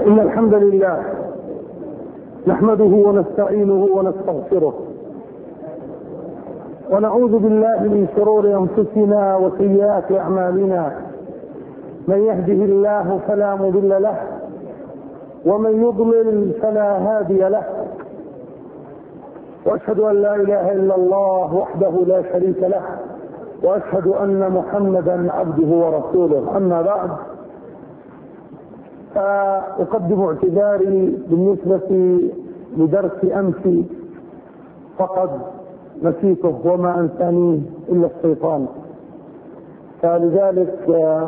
إن الحمد لله نحمده ونستعينه ونستغفره ونعوذ بالله من شرور أنفسنا وسيئات أعمالنا. من يهده الله فلا مضل له ومن يضلل فلا هادي له، وأشهد أن لا إله إلا الله وحده لا شريك له، وأشهد أن محمدا عبده ورسوله. أما بعد، فأقدم اعتذاري بالنسبة لدرس أمس، فقد نسيته وما أنسانيه إلا الشيطان، فلذلك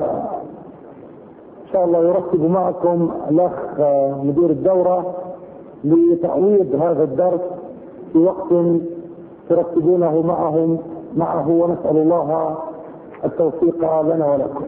إن شاء الله يرتب معكم الأخ مدير الدورة لتعويض هذا الدرس في وقت ترتبونه معه، ونسأل الله التوفيق لنا ولكم.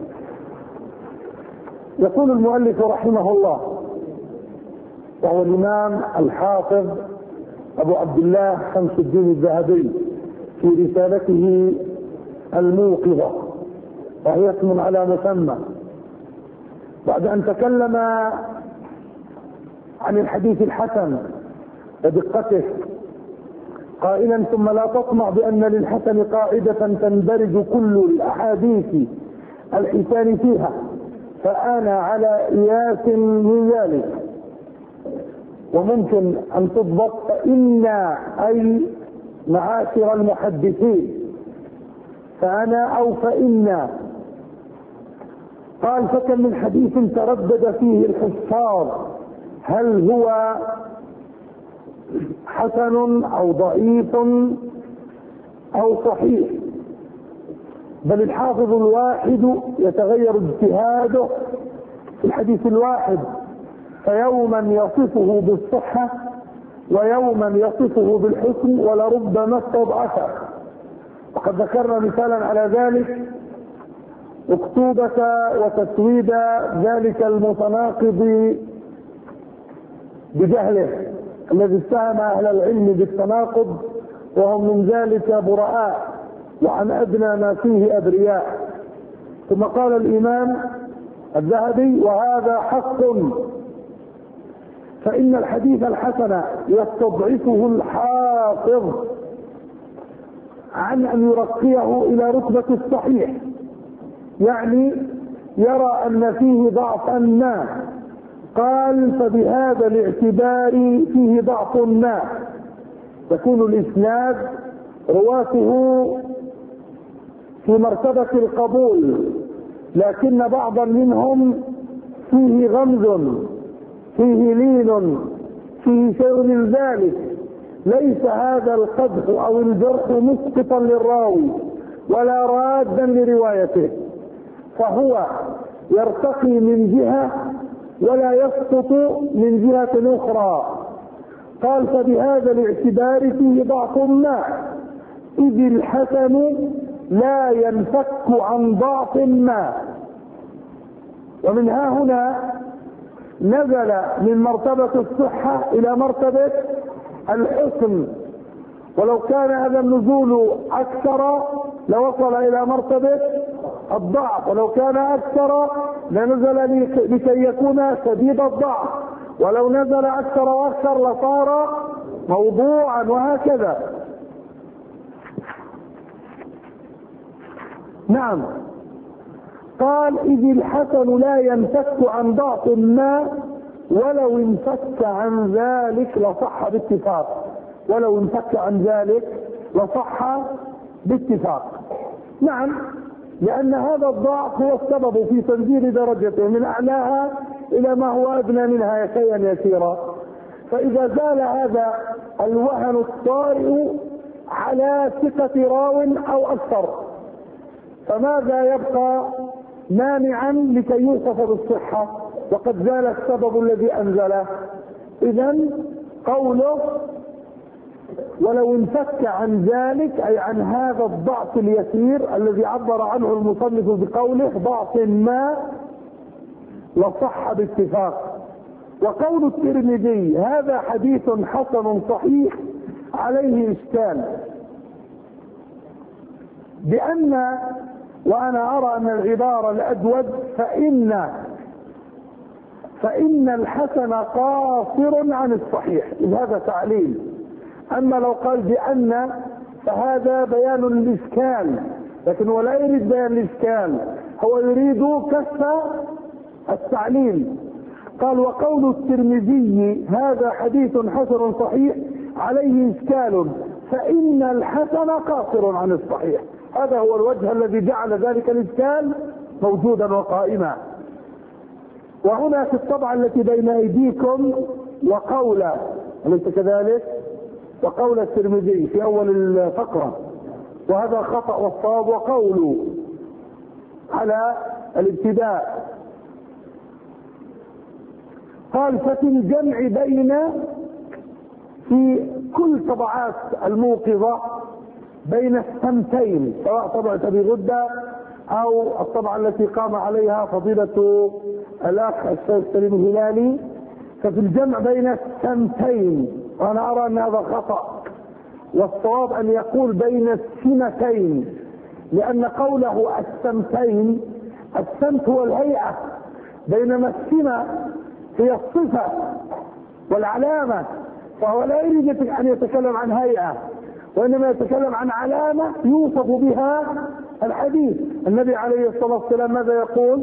يقول المؤلف رحمه الله، وهو الإمام الحافظ أبو عبد الله شمس الدين الذهبي في رسالته الموقظة، وهي اسم على مسمى، بعد أن تكلم عن الحديث الحسن ودقته قائلا: ثم لا تطمع بأن للحسن قاعدة تندرج كل الأحاديث الحسان فيها، فأنا على إياس من ذلك. وممكن أن تضبط فإنا، أي معاشر المحدثين، فأنا أو فإنا. قال: فكم من حديث تردد فيه الحفاظ هل هو حسن أو ضعيف أو صحيح، بل الحافظ الواحد يتغير اجتهاده في الحديث الواحد، فيوما يصفه بالصحة ويوما يصفه بالحسن ولربما استضعفه. وقد ذكرنا مثالا على ذلك، أكتوبة وتسويد ذلك المتناقض بجهله الذي اتهم أهل العلم بالتناقض وهم من ذلك براء، وعن أدنى ما فيه أبرياء. ثم قال الإمام الذهبي: وهذا حق، فإن الحديث الحسن يستضعفه الحافظ عن أن يرقيه إلى رتبة الصحيح، يعني يرى أن فيه ضعفا ما. قال: فبهذا الاعتبار فيه ضعف ما، يكون الإسناد رواته في مرتبة القبول، لكن بعضا منهم فيه غمز، فيه لين، فيه شيء من ذلك. ليس هذا القدح أو الجرح مسقطا للراوي ولا رادا لروايته، فهو يرتقي من جهة ولا يسقط من جهة أخرى. قال: فبهذا الاعتبار فيه ضعف ما، إذ الحسن لا ينفك عن ضعف ما. ومن ها هنا نزل من مرتبة الصحة إلى مرتبة الحسن، ولو كان هذا النزول أكثر لوصل إلى مرتبة الضعف، ولو كان أكثر لنزل لكي يكون شديد الضعف، ولو نزل أكثر وأكثر لصار موضوعا، وهكذا. نعم. قال: إذ الحسن لا ينفك عن ضعف ما، ولو انفك عن ذلك لصح باتفاق. ولو انفك عن ذلك لصح باتفاق. نعم، لأن هذا الضعف هو السبب في تنزيل درجته من أعلاها إلى ما هو أدنى منها شيئا يسيرا. فإذا زال هذا الوهن الطارئ على ثقة راو أو أكثر، فماذا يبقى مانعا لكي يوصف بالصحة وقد زال السبب الذي أنزله؟ إذن قوله ولو انفك عن ذلك، أي عن هذا الضعف اليسير الذي عبر عنه المصنف بقوله ضعف ما، لصح باتفاق. وقول الترمذي هذا حديث حسن صحيح عليه إشكال، بأن، وأنا أرى أن العبارة الأجود، فإن فإن الحسن قاصر عن الصحيح، هذا تعليل. أما لو قال بأن فهذا بيان الإشكال، لكن هو لا يريد بيان الإشكال، هو يريد كشف التعليل. قال وقول الترمذي هذا حديث حسن صحيح عليه إشكال فإن الحسن قاصر عن الصحيح، هذا هو الوجه الذي جعل ذلك الإشكال موجودا وقائما. وهنا في الطبعة التي بين أيديكم وقول، أليس كذلك؟ وقول الترمذي في أول الفقرة، وهذا خطأ والصواب وقوله على الابتداء. قال ففي الجمع بين، في كل طبعات الموقظة بين السمتين، سواء طبعة أبي غدة أو الطبعة التي قام عليها فضيلة الأخ الشيخ سليم الهلالي، ففي الجمع بين السمتين، وأنا أرى أن هذا خطأ، والصواب أن يقول بين السمتين، لأن قوله السمتين، السمت هو الهيئة، بينما السمة هي الصفة والعلامة، فهو لا يريد أن يتكلم عن هيئة، وإنما يتكلم عن علامة يوصف بها الحديث. النبي عليه الصلاة والسلام ماذا يقول؟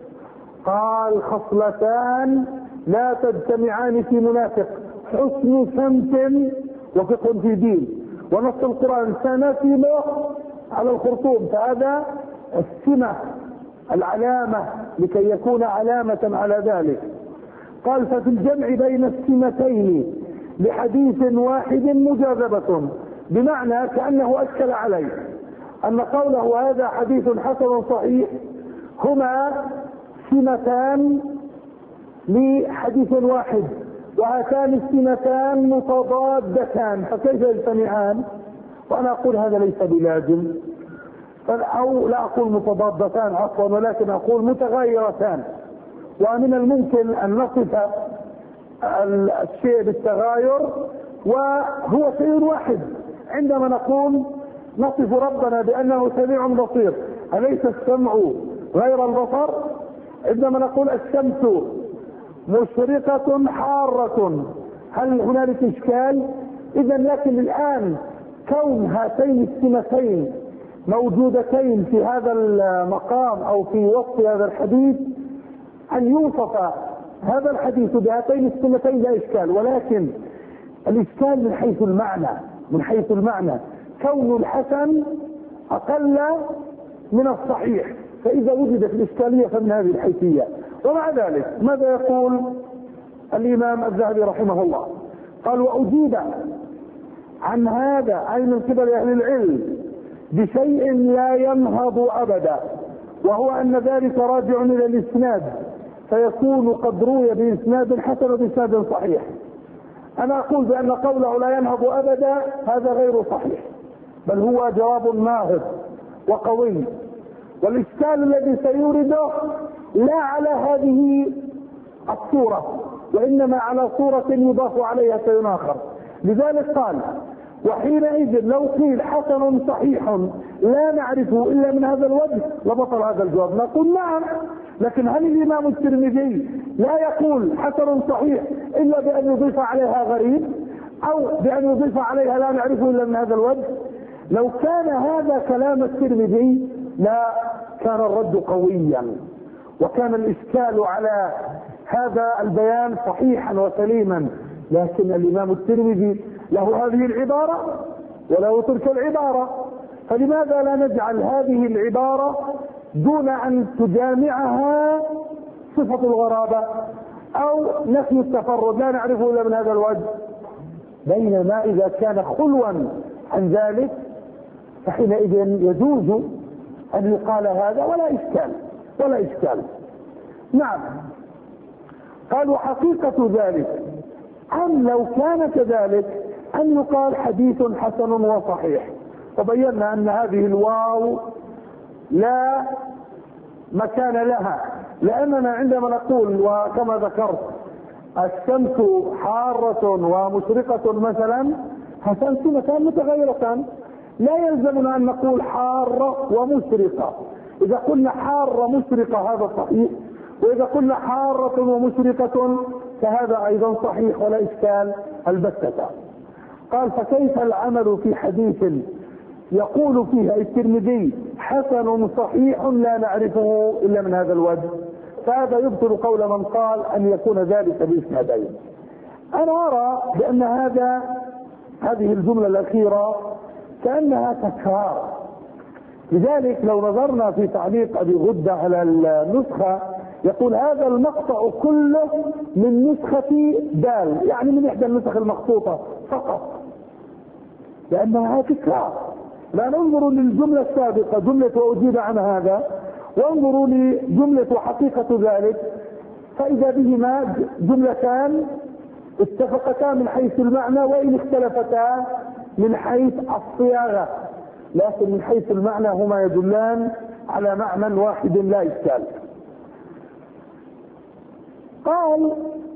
قال خصلتان لا تجتمعان في منافق، حسن سمت وفقه في دين. ونص القرآن سنسمه على الخرطوم، فهذا السمة العلامة لكي يكون علامة على ذلك. قال ففي الجمع بين السمتين لحديث واحد مجاذبة، بمعنى كأنه أشكل عليه أن قوله هذا حديث حسن صحيح هما سمتان لحديث واحد، وهاتان السمتان متضادتان، فكيف يجتمعان؟ وأنا أقول هذا ليس بلازم، أو لا أقول متضادتان عفوا، ولكن أقول متغايرتان. ومن الممكن أن نصف الشيء بالتغاير وهو شيء واحد. عندما نقول نصف ربنا بأنه سميع بصير، أليس السمع غير البصر؟ عندما نقول الشمس مشرقة حارة، هل هنالك إشكال؟ إذا لكن الآن كون هاتين السمتين موجودتين في هذا المقام أو في وصف هذا الحديث، أن يوصف هذا الحديث بهاتين السمتين لا إشكال، ولكن الإشكال من حيث المعنى، من حيث المعنى كون الحسن أقل من الصحيح، فإذا وجدت الإشكالية فمن هذه الحيثية. ومع ذلك ماذا يقول الإمام الذهبي رحمه الله؟ قال وأجيب عن هذا أي من قبل أهل العلم بشيء لا ينهض أبدا، وهو أن ذلك راجع إلى الإسناد، فيكون قد روي بإسناد حسن وبإسناد صحيح. أنا أقول بأن قوله لا ينهض أبدا هذا غير صحيح، بل هو جواب ناهض وقوي، والإشكال الذي سيورده لا على هذه الصورة، وإنما على صورة يضاف عليها شيء آخر. لذلك قال وحينئذ لو قيل حسن صحيح لا نعرفه إلا من هذا الوجه لبطل هذا الجواب. نقول نعم، لكن هل الإمام الترمذي لا يقول حسن صحيح إلا بأن يضيف عليها غريب، أو بأن يضيف عليها لا نعرفه إلا من هذا الوجه؟ لو كان هذا كلام الترمذي لا كان الرد قويا، وكان الإشكال على هذا البيان صحيحا وسليما، لكن الإمام الترمذي له هذه العبارة وله تلك العبارة، فلماذا لا نجعل هذه العبارة دون أن تجامعها صفة الغرابة أو نفي التفرد لا نعرفه إلا من هذا الوجه؟ بينما إذا كان خلوا عن ذلك فحينئذ يجوز أن يقال هذا ولا إشكال، ولا إشكال. نعم. قال وحقيقة ذلك أن لو كان كذلك أن يقال حديث حسن وصحيح، وبينا أن هذه الواو لا مكان لها، لأننا عندما نقول وكما ذكرت الشمس حارة ومشرقة مثلا، هاتان سمتان متغيرتان، لا يلزمنا أن نقول حارة ومشرقة. إذا قلنا حارة مشرقة هذا صحيح، وإذا قلنا حارة ومشرقة فهذا أيضا صحيح ولا إشكال البتة. قال فكيف العمل في حديث يقول فيه الترمذي حسن صحيح لا نعرفه إلا من هذا الوجه؟ فهذا يبطل قول من قال أن يكون ذلك بإسنادين. أنا أرى بأن هذه الجملة الأخيرة كأنها تكرار. لذلك لو نظرنا في تعليق أبي غدة على النسخة يقول هذا المقطع كله من نسخة دال، يعني من إحدى النسخ المخطوطة فقط، لأنها تكرار. لا ننظر للجملة السابقة جملة وأجيب عن هذا، وانظروا لجملة وحقيقة ذلك، فإذا بهما جملتان اتفقتا من حيث المعنى وإن اختلفتا من حيث الصياغة، لكن من حيث المعنى هما يدلان على معنى واحد لا إشكال. قال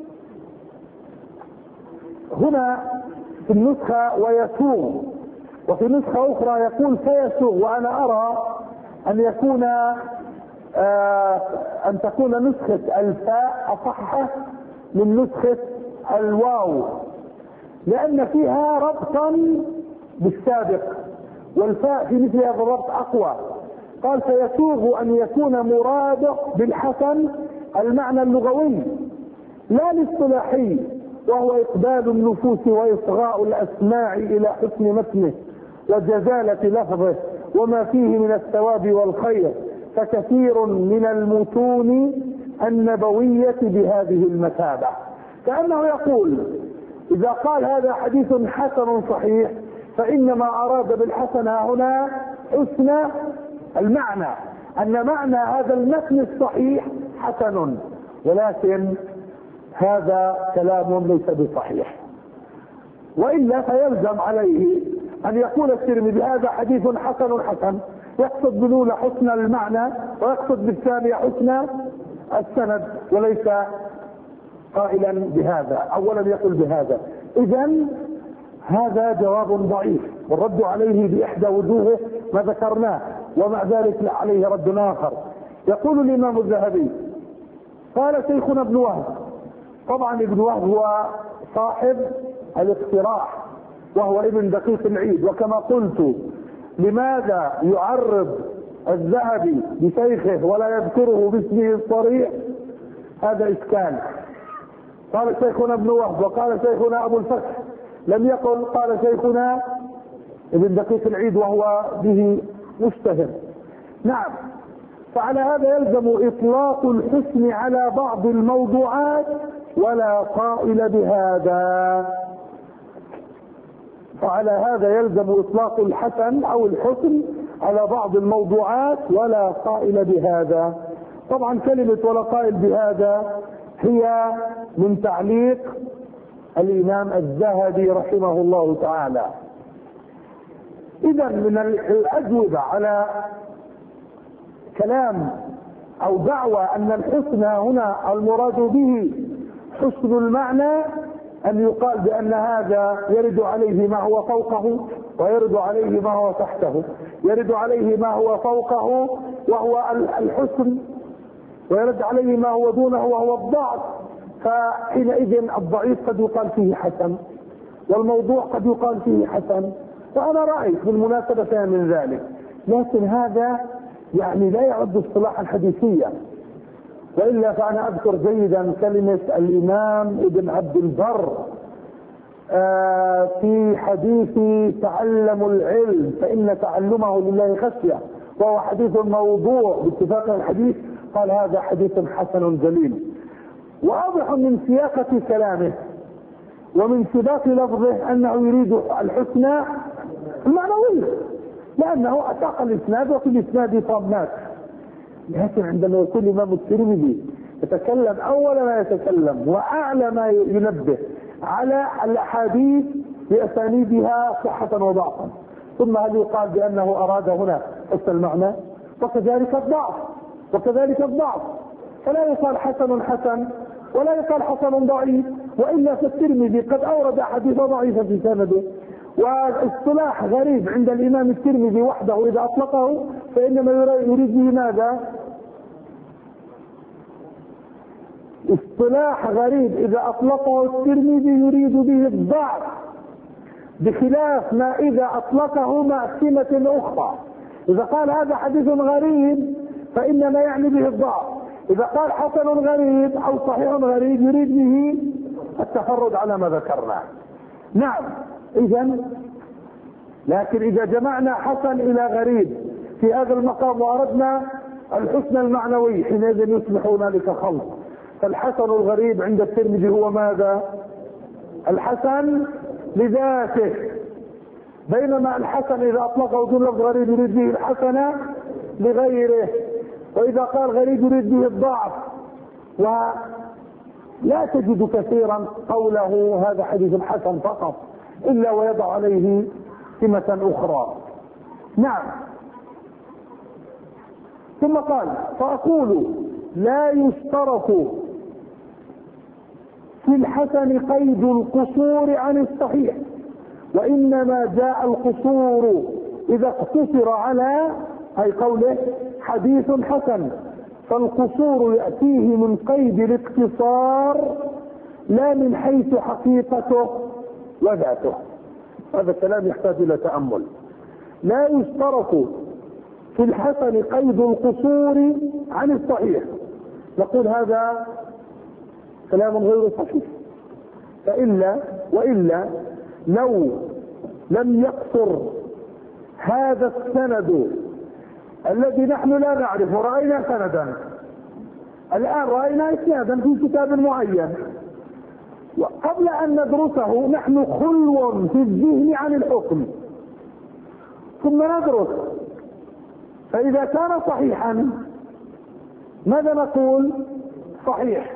هنا في النسخة ويسوغ، وفي نسخة أخرى يقول سيسوغ، وأنا أرى أن تكون نسخة الفاء أصح من نسخة الواو، لأن فيها ربطا بالسابق، والفاء في مثل هذا الربط أقوى. قال سيسوغ أن يكون مراده بالحسن المعنى اللغوي لا الاصطلاحي، وهو إقبال النفوس وإصغاء الأسماع إلى حسن متنه وجزالة لفظه وما فيه من الثواب والخير، فكثير من المتون النبوية بهذه المثابة. كأنه يقول إذا قال هذا حديث حسن صحيح فإنما أراد بالحسن هنا حسن المعنى، أن معنى هذا المتن الصحيح حسن، ولكن هذا كلام ليس بصحيح. وإلا فيلزم عليه أن يقول الترمذي هذا حديث حسن، يقصد بالأولى حسن المعنى ويقصد بالثانية حسن السند، وليس قائلا بهذا أو لم يقل بهذا. إذن هذا جواب ضعيف، والرد عليه بإحدى وجوهه ما ذكرناه، ومع ذلك عليه رد آخر. يقول الإمام الذهبي قال شيخنا ابن وهب، طبعا ابن وهب هو صاحب الاقتراح وهو ابن دقيق العيد، وكما قلت لماذا يعرض الذهبي بشيخه ولا يذكره باسمه الصريح؟ هذا إشكال. قال شيخنا ابن وهب وقال شيخنا أبو الفتح، لم يقل قال شيخنا ابن دقيق العيد وهو به مشتهر. نعم، فعلى هذا يلزم إطلاق الحسن على بعض الموضوعات ولا قائل بهذا. فعلى هذا يلزم إطلاق الحسن أو الحسن على بعض الموضوعات ولا قائل بهذا. طبعا كلمة ولا قائل بهذا هي من تعليق الإمام الذهبي رحمه الله تعالى. إذا من الأجوبة على كلام أو دعوى أن الحسن هنا المراد به حسن المعنى أن يقال بأن هذا يرد عليه ما هو فوقه ويرد عليه ما هو تحته، يرد عليه ما هو فوقه وهو الحسن، ويرد عليه ما هو دونه وهو الضعف. فحينئذ الضعيف قد يقال فيه حسن، والموضوع قد يقال فيه حسن. وأنا رأيت بالمناسبة من ذلك، لكن هذا يعني لا يعد اصطلاحا حديثيا. وإلا فأنا أذكر جيدا كلمة الإمام ابن عبد البر في حديث تعلموا العلم فإن تعلمه لله خشية، وهو حديث موضوع باتفاق الحديث، قال هذا حديث حسن جليل. واضح من سياقة كلامه ومن سباق لفظه أنه يريد الحسنى المعنوية، لأنه أتاق الإسناد وفي الإسناد طامات. لكن عندما يكون الإمام الترمذي يتكلم أول ما يتكلم وأعلى ما ينبه على الأحاديث بأسانيدها صحة وضعفا، ثم هل يقال بأنه أراد هنا حسن المعنى؟ وكذلك الضعف، فلا يقال حسن ولا يقال حسن ضعيف. وإلا فالترمذي قد أورد أحاديث ضعيفة في سنده، واصطلاح غريب عند الإمام الترمذي وحده إذا أطلقه فإنما يريد به ماذا؟ اصطلاح غريب إذا أطلقه الترمذي يريد به الضعف، بخلاف ما إذا أطلقه مع سمة أخرى. إذا قال هذا حديث غريب فإنما يعني به الضعف، إذا قال حسن غريب أو صحيح غريب يريد به التفرد على ما ذكرنا. نعم، إذا لكن إذا جمعنا حسن إلى غريب في هذا المقام وأردنا الحسن المعنوي حينئذ يصبح هنالك خلط. فالحسن الغريب عند الترمذي هو ماذا؟ الحسن لذاته، بينما الحسن إذا أطلقه دون لفظ غريب يريد به الحسن لغيره، وإذا قال غريب يريد به الضعف. ولا تجد كثيرا قوله هذا حديث حسن فقط إلا ويضع عليه سمة أخرى. نعم. ثم قال فأقول لا يشترط في الحسن قيد القصور عن الصحيح، وإنما جاء القصور إذا اقتصر على أي قوله حديث حسن، فالقصور يأتيه من قيد الاقتصار لا من حيث حقيقته وذاته. هذا الكلام يحتاج إلى تأمل. لا يشترط في الحسن قيد القصور عن الصحيح، نقول هذا كلام غير صحيح. وإلا لو لم يقصر هذا السند الذي نحن لا نعرف، رأينا سندا الآن، رأينا إسنادا في كتاب معين، وقبل أن ندرسه نحن خلو في الذهن عن الحكم، ثم ندرس، فإذا كان صحيحا ماذا نقول؟ صحيح.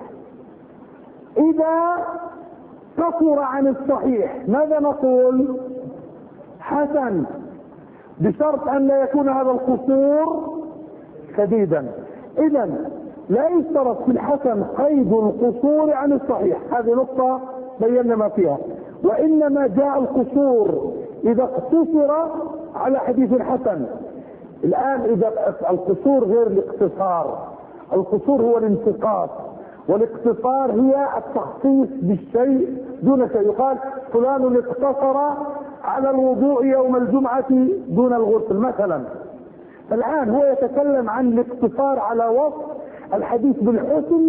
إذا قصر عن الصحيح ماذا نقول؟ حسن، بشرط أن لا يكون هذا القصور شديدا. إذا لا يشترط في الحسن قيد القصور عن الصحيح، هذه نقطة بينا ما فيها. وإنما جاء القصور إذا اقتصر على حديث حسن. الآن إذا القصور غير الاقتصار، القصور هو الانتقاص، والاقتصار هي التخصيص بالشيء دون شيء. يقال فلان اقتصر على الوضوء يوم الجمعة دون الغسل مثلا. الآن هو يتكلم عن الاقتصار على وصف الحديث بالحسن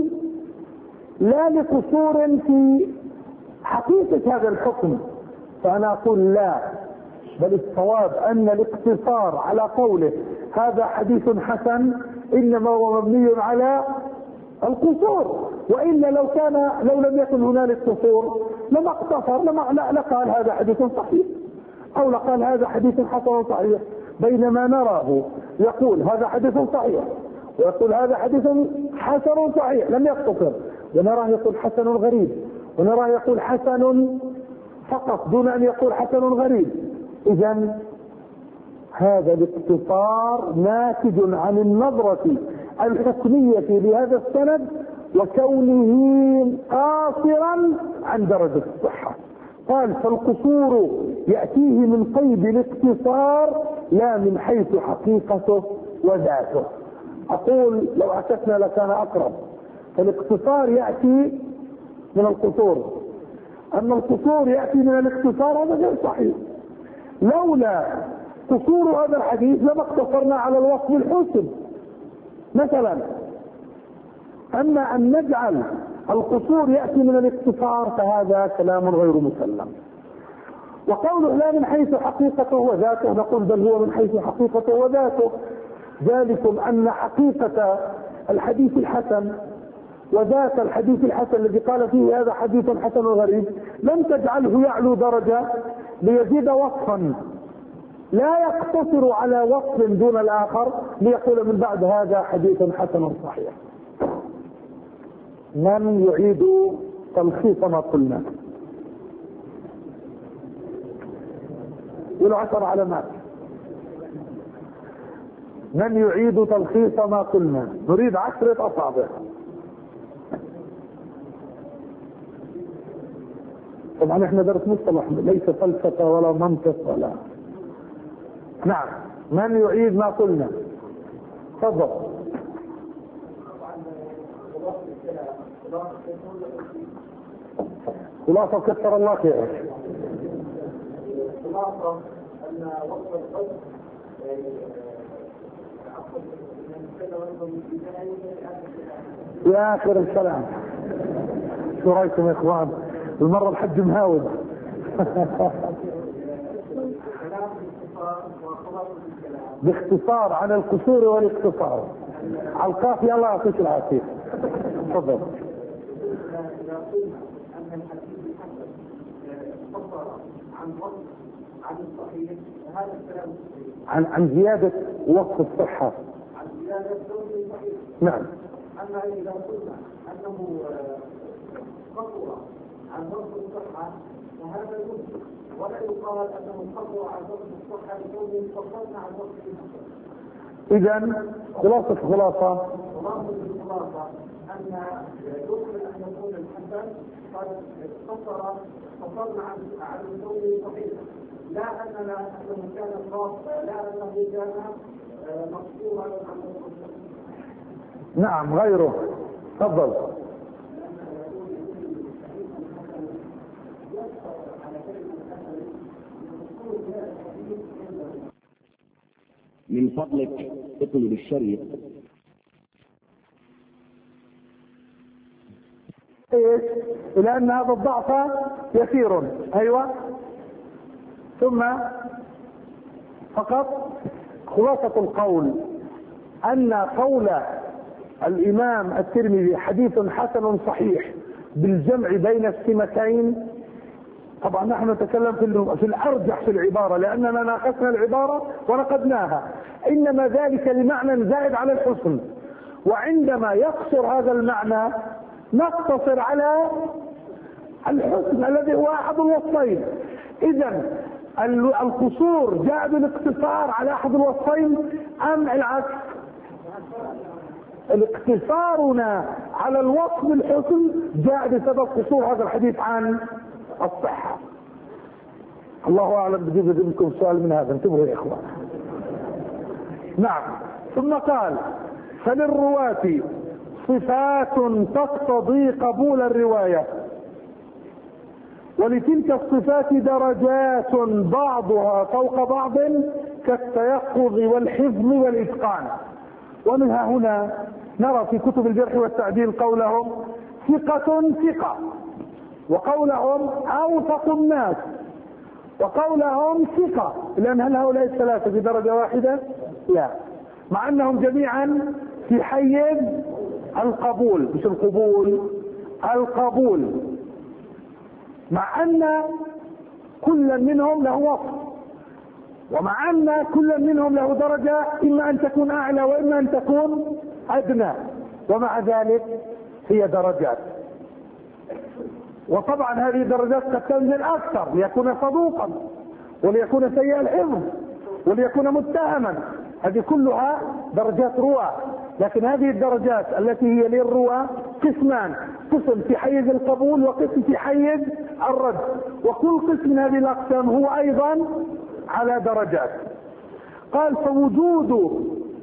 لا لقصور في حقيقة هذا الحكم. فأنا أقول لا، بل الصواب أن الاقتصار على قوله هذا حديث حسن إنما هو مبني على القصور، وإلا لو لم يكن هنالك قصور لما اقتصر، لقال هذا حديث صحيح أو لقال هذا حديث حسن صحيح، بينما نراه يقول هذا حديث صحيح ويقول هذا حديث حسن صحيح لم يقتصر، ونراه يقول حسن غريب، ونراه يقول حسن فقط دون أن يقول حسن غريب. إذن هذا الاقتصار ناتج عن النظرة الحكمية لهذا السند وكونه قاصرا عن درجة الصحة. قال فالقصور يأتيه من قيد الاقتصار لا من حيث حقيقته وذاته. أقول لو عكسنا لكان أقرب. فالاقتصار يأتي من القصور، أما القصور يأتي من الاقتصار هذا غير صحيح. لولا قصور هذا الحديث لما اقتصرنا على الوصف الحسن مثلا. أما أن نجعل القصور يأتي من الاقتصار فهذا كلام غير مسلم. وقوله لا من حيث حقيقته وذاته، نقول بل هو من حيث حقيقته وذاته. ذلكم أن حقيقة الحديث الحسن وذات الحديث الحسن الذي قال فيه هذا حديث حسن غريب لم تجعله يعلو درجة ليزيد وصفا، لا يقتصر على وصف دون الآخر ليقول من بعد هذا حديث حسن صحيح. من يعيد تلخيص ما قلنا؟ ولو 10 علامات. من يعيد تلخيص ما قلنا؟ نريد 10 أصابع. طبعا احنا درس مصطلح ليس فلسفة ولا منطق ولا. نعم، من يعيد ما قلنا؟ تفضل. خلاصة كثر الله خيرك. خلاصة أن وصف القلب يا آخر الكلام. شو رأيكم يا إخوان؟ المرة الحج مهاود. باختصار عن القصور والاختصار على القافية. الله يعطيك العافية. تفضل. أن الحديث الحسن اختصر عن وصف عن الصحيح هذا الكلام عن زيادة وصف الصحة. عن زيادة وصف الصحيح. نعم. أما إذا قلنا أنه قصر عن وصف الصحة فهذا يمكن، ولا يقال أنه قصر عن وصف الصحة لكونه قصرنا عن وصف الحسن. إذا خلاصة خلاصة أن يمكن أن يكون الحسن قد قصرنا عن الكون صحيح، لا أنه كان خاصا، لا أنه كان مقصورا عن الصحيح. نعم غيره. تفضل. من فضلك اطلب الشريط. لأن هذا الضعف يسير. أيوة. ثم فقط خلاصة القول أن قول الإمام الترمذي حديث حسن صحيح بالجمع بين السمتين. طبعا نحن نتكلم في الأرجح في العبارة لأننا ناقشنا العبارة ونقدناها، إنما ذلك لمعنى زائد على الحسن، وعندما يقصر هذا المعنى نقتصر على الحسن الذي هو أحد الوصفين. إذا القصور جاء بالاقتصار على أحد الوصفين أم العكس؟ اقتصارنا على الوصف الحسن جاء بسبب قصور هذا الحديث عن الصحة. الله أعلم. بجيب لكم سؤال من هذا، انتبهوا يا إخوان. نعم. ثم قال فللرواة صفات تقتضي قبول الرواية، ولتلك الصفات درجات بعضها فوق بعض كالتيقظ والحفظ والإتقان. ومنها هنا نرى في كتب الجرح والتعديل قولهم ثقة ثقة، وقولهم أوثق الناس، وقولهم ثقة. لأن هل هؤلاء الثلاثة في درجة واحدة؟ لا، مع أنهم جميعا في حيز القبول، مش القبول، القبول، مع أن كل منهم له وصف، ومع أن كل منهم له درجة إما أن تكون أعلى وإما أن تكون أدنى، ومع ذلك هي درجات. وطبعا هذه الدرجات قد تنزل أكثر ليكون صدوقا، وليكون سيء الحفظ، وليكون متهما. هذه كلها درجات رواة. لكن هذه الدرجات التي هي للرواة قسمان، قسم في حيز القبول وقسم في حيز الرد، وكل قسم من هذه الأقسام هو أيضا على درجات. قال فوجود،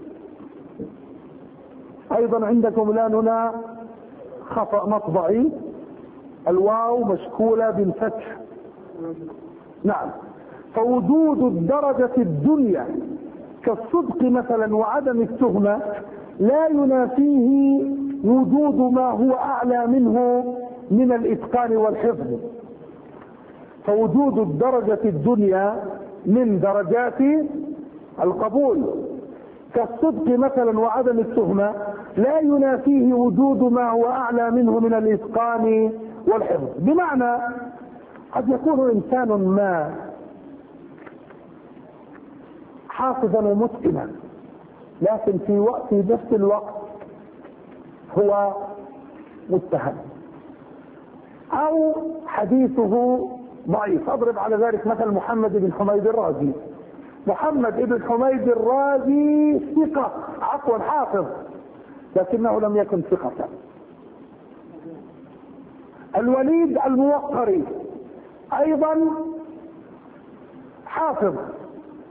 أيضا عندكم الآن هنا خطأ مطبعي، الواو مشكولة بالفتح. نعم. فوجود الدرجة الدنيا كالصدق مثلا وعدم التهمة لا ينافيه وجود ما هو أعلى منه من الإتقان والحفظ. فوجود الدرجة الدنيا من درجات القبول كالصدق مثلا وعدم التهمة لا ينافيه وجود ما هو أعلى منه من الإتقان والحفظ. بمعنى قد يكون إنسان ما حافظا ومتقنا، لكن في نفس الوقت هو متهم أو حديثه ضعيف. أضرب على ذلك مثل محمد بن حميد الرازي. محمد بن حميد الرازي ثقة، عفوا حافظ، لكنه لم يكن ثقة. الوليد الموقري أيضا حافظ،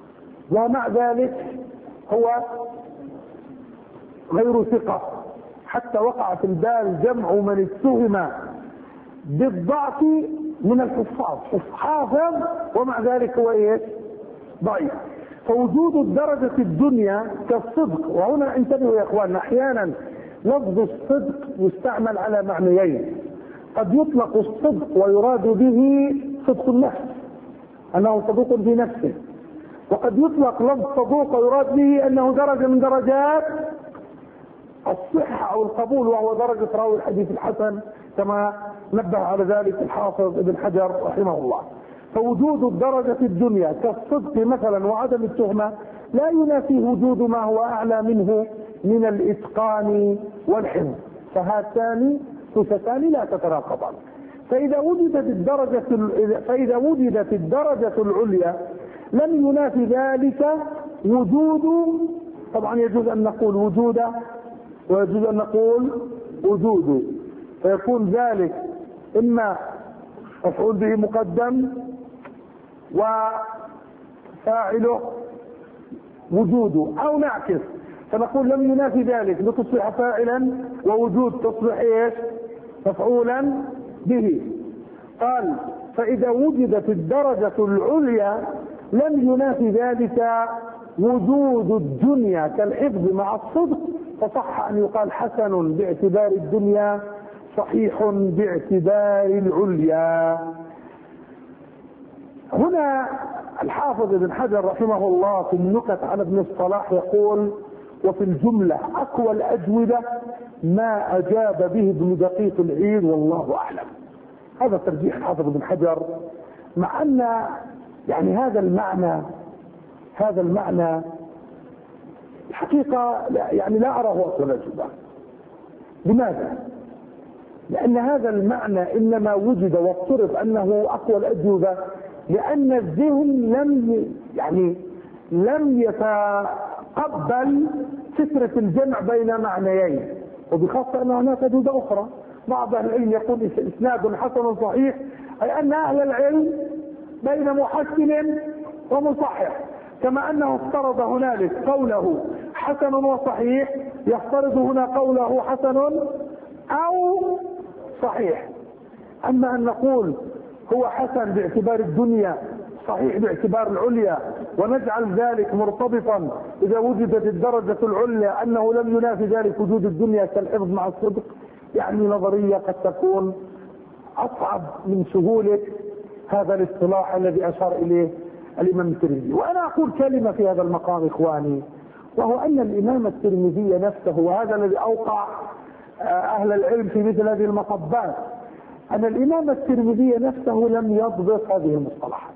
ومع ذلك هو غير ثقة، حتى وقع في البال جمع من اتهم بالضعف من الحفاظ، حافظ ومع ذلك هو ايش؟ ضعيف. فوجود الدرجة الدنيا كالصدق، وهنا انتبهوا يا اخواننا، احيانا لفظ الصدق يستعمل على معنيين، قد يطلق الصدق ويراد به صدق النفس انه صدوق في نفسه، وقد يطلق لفظ صدوق ويراد به انه درجة من درجات الصحة او القبول، وهو درجة راوي الحديث الحسن كما نبه على ذلك الحافظ ابن حجر رحمه الله. فوجود الدرجة الدنيا كالصدق مثلا وعدم التهمة لا ينافي وجود ما هو اعلى منه من الاتقان والحفظ، فهاتان صفتان لا تتناقضان. فاذا وجدت الدرجة العليا لم ينافي ذلك وجود، طبعا يجوز ان نقول وجود ويجوز ان نقول وجود، فيكون ذلك اما مفعول به مقدم وفاعله وجوده، او نعكس فنقول لم ينافي ذلك لتصبح فاعلا ووجود تصبح ايش؟ مفعولا به. قال فاذا وجدت الدرجة العليا لم ينافي ذلك وجود الدنيا كالحفظ مع الصدق، فصح ان يقال حسن باعتبار الدنيا صحيح باعتبار العليا. هنا الحافظ ابن حجر رحمه الله في النكت على ابن الصلاح يقول وفي الجملة اقوى الاجوبة ما اجاب به ابن دقيق العيد والله اعلم. هذا ترجيح الحافظ ابن حجر، مع ان يعني هذا المعنى الحقيقة يعني لا أراه أقوى الأجوبة. لماذا؟ لأن هذا المعنى إنما وجد وافترض أنه أقوى الأجوبة لأن الذهن لم يتقبل فكرة الجمع بين معنيين، وبخاصة أن هناك أجوبة أخرى. بعض أهل العلم يقول إسناد حسن صحيح، أي أن أهل العلم بين محسن ومصحح، كما أنه افترض هنالك قوله حسن وصحيح، يفترض هنا قوله حسن أو صحيح. أما أن نقول هو حسن باعتبار الدنيا صحيح باعتبار العليا، ونجعل ذلك مرتبطا إذا وجدت الدرجة العليا أنه لم ينافي ذلك وجود الدنيا كالحفظ مع الصدق، يعني نظرية قد تكون أصعب من سهولة هذا الاصطلاح الذي أشار إليه الإمام الترمذي. وأنا أقول كلمة في هذا المقام إخواني، وهو أن الإمام الترمذي نفسه، وهذا الذي أوقع أهل العلم في مثل هذه المطبات، أن الإمام الترمذي نفسه لم يضبط هذه المصطلحات،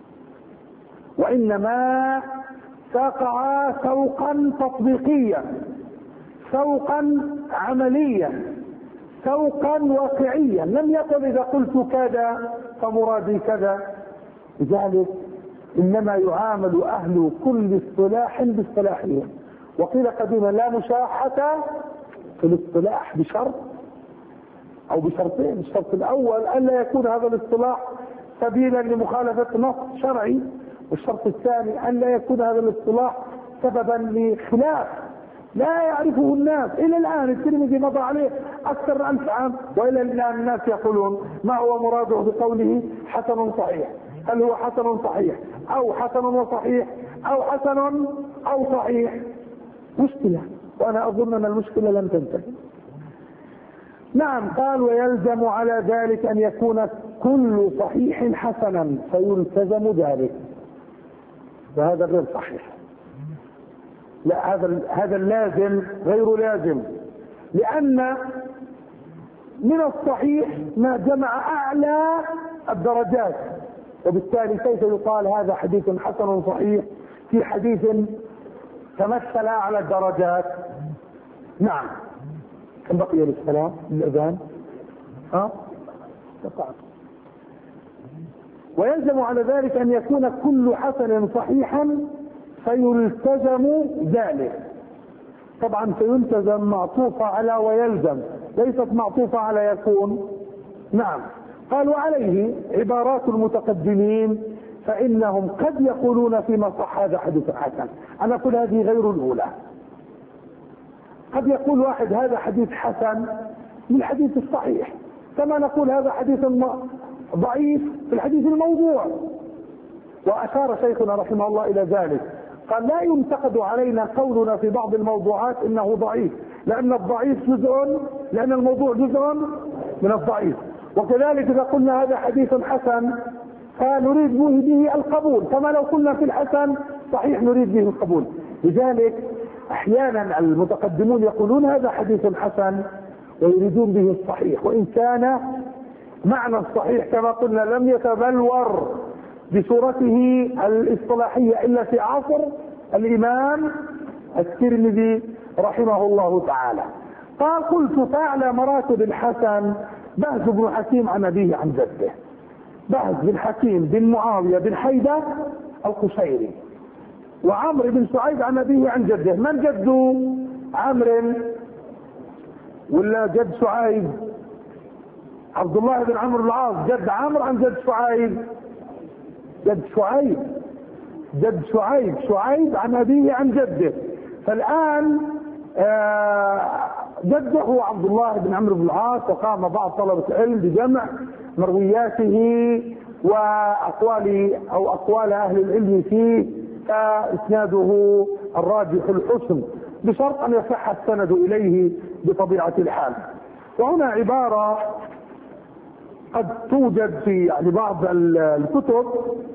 وإنما ساقها سوقا تطبيقيا، سوقا عمليا، سوقا واقعيا. لم يقل إذا قلت كذا فمرادي كذا. لذلك إنما يعامل أهل كل اصطلاح باصطلاحهم. وقيل قديما لا مشاحة في الاصطلاح بشرط أو بشرطين. الشرط الأول ألا يكون هذا الاصطلاح سبيلا لمخالفة نص شرعي، والشرط الثاني ألا يكون هذا الاصطلاح سببا لخلاف لا يعرفه الناس. إلى الآن الترمذي مضى عليه أكثر من 1000 عام، وإلى الآن الناس يقولون ما هو مراده بقوله حسن صحيح؟ هل هو حسن صحيح أو حسن وصحيح أو حسن أو صحيح؟ مشكلة، وأنا أظن أن المشكلة لم تنتهي. نعم، قال ويلزم على ذلك أن يكون كل صحيح حسنا فيلتزم ذلك، وهذا غير صحيح. لا، هذا اللازم غير لازم، لأن من الصحيح ما جمع أعلى الدرجات، وبالتالي كيف يقال هذا حديث حسن صحيح في حديث تمثل أعلى الدرجات؟ نعم. كم بقي للصلاة الأذان؟ ويلزم على ذلك أن يكون كل حسن صحيحا فيلتزم ذلك. طبعا فيلتزم معطوفة على ويلزم، ليست معطوفة على يكون. نعم. قال وعليه عبارات المتقدمين فإنهم قد يقولون فيما صح هذا حديث حسن. أنا أقول هذه غير الأولى. قد يقول واحد هذا حديث حسن من الحديث الصحيح، كما نقول هذا حديث ضعيف في الحديث الموضوع. وأشار شيخنا رحمه الله إلى ذلك، قال لا ينتقد علينا قولنا في بعض الموضوعات إنه ضعيف، لأن الضعيف جزء، لأن الموضوع جزء من الضعيف. وكذلك إذا قلنا هذا حديث حسن فنريد به القبول، كما لو قلنا في الحسن صحيح نريد به القبول. لذلك أحيانا المتقدمون يقولون هذا حديث حسن ويريدون به الصحيح، وإن كان معنى الصحيح كما قلنا لم يتبلور بصورته الاصطلاحية إلا في عصر الإمام الترمذي رحمه الله تعالى. قال قلت فأعلى مراتب الحسن بهز بن حكيم عن أبيه عن جده. بهز بن حكيم بن معاوية بن حيدة القشيري، وعمرو بن شعيب عن أبيه عن جده. من جده؟ عمرو ولا جد شعيب؟ عبد الله بن عمرو بن العاص جد عمرو عن جد شعيب؟ جد شعيب، جد شعيب، شعيب عن أبيه عن جده. فالآن جده هو عبد الله بن عمرو بن العاص، وقام بعض طلبة العلم بجمع مروياته وأقوال أهل العلم فيه، فإسناده الراجح الحسن بشرط أن يصح السند إليه بطبيعة الحال. وهنا عبارة قد توجد في بعض الكتب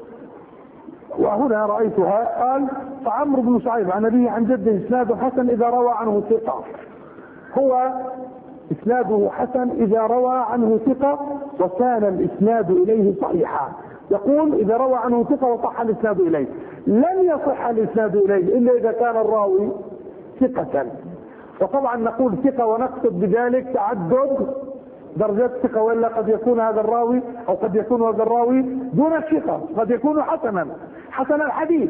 وهنا رأيتها، قال فعمرو بن شعيب عن أبيه عن جده إسناده حسن إذا روى عنه ثقة. هو إسناده حسن إذا روى عنه ثقة وكان الإسناد إليه صحيحا. يقول إذا روى عنه ثقة وصح الإسناد إليه. لن يصح الإسناد إليه إلا إذا كان الراوي ثقة. وطبعا نقول ثقة ونقصد بذلك تعدد درجات الثقة، وإلا قد يكون هذا الراوي أو قد يكون هذا الراوي دون الثقة، قد يكون حسنا حسن الحديث،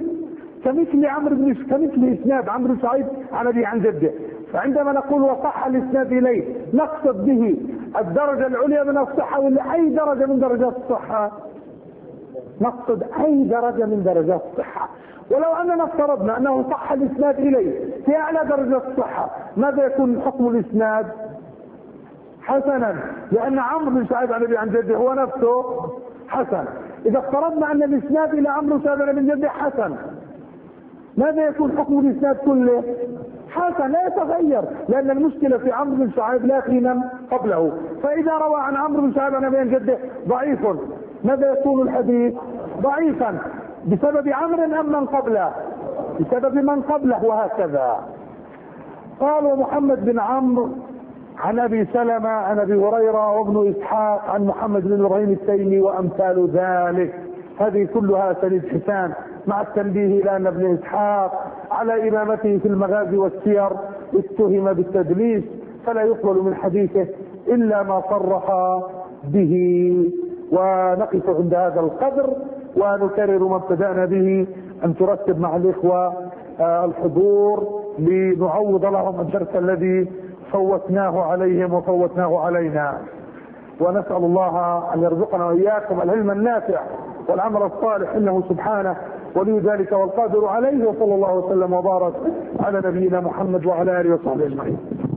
كمثل إسناد عمرو بن شعيب عن أبيه عن جده. فعندما نقول وصح الإسناد إليه نقصد به الدرجة العليا من الصحة، ولا أي درجة من درجات الصحة؟ نقصد أي درجة من درجات الصحة. ولو أننا افترضنا أنه صح الإسناد إليه في أعلى درجة الصحة، ماذا يكون حكم الإسناد؟ حسنا، لأن عمرو بن شعيب عن أبيه عن جده هو نفسه حسن. إذا افترضنا أن الإسناد إلى عمرو بن شعيب عن أبيه عن جده حسن، ماذا يكون حكم الإسناد كله؟ حسن، لا يتغير، لأن المشكلة في عمرو بن شعيب لا في من قبله. فإذا روى عن عمرو بن شعيب عن أبيه عن جده ضعيف، ماذا يكون الحديث؟ ضعيفا بسبب عمرو أم من قبله؟ بسبب من قبله، وهكذا. قال ومحمد بن عمرو عن أبي سلمة عن أبي هريرة وابن إسحاق عن محمد بن إبراهيم التيمي وأمثال ذلك. هذه كلها سند حسان، مع التنبيه إلى أن ابن إسحاق على إمامته في المغازي والسير اتهم بالتدليس، فلا يقبل من حديثه إلا ما صرح به. ونقف عند هذا القدر، ونكرر ما ابتدأنا به، أن ترتب مع الإخوة الحضور لنعوض لهم الدرس الذي فوتناه عليهم وفوتناه علينا. ونسأل الله أن يرزقنا وإياكم العلم النافع والعمل الصالح، إنه سبحانه ولي ذلك والقادر عليه. وصلى الله وسلم وبارك على نبينا محمد وعلى آله وصحبه أجمعين.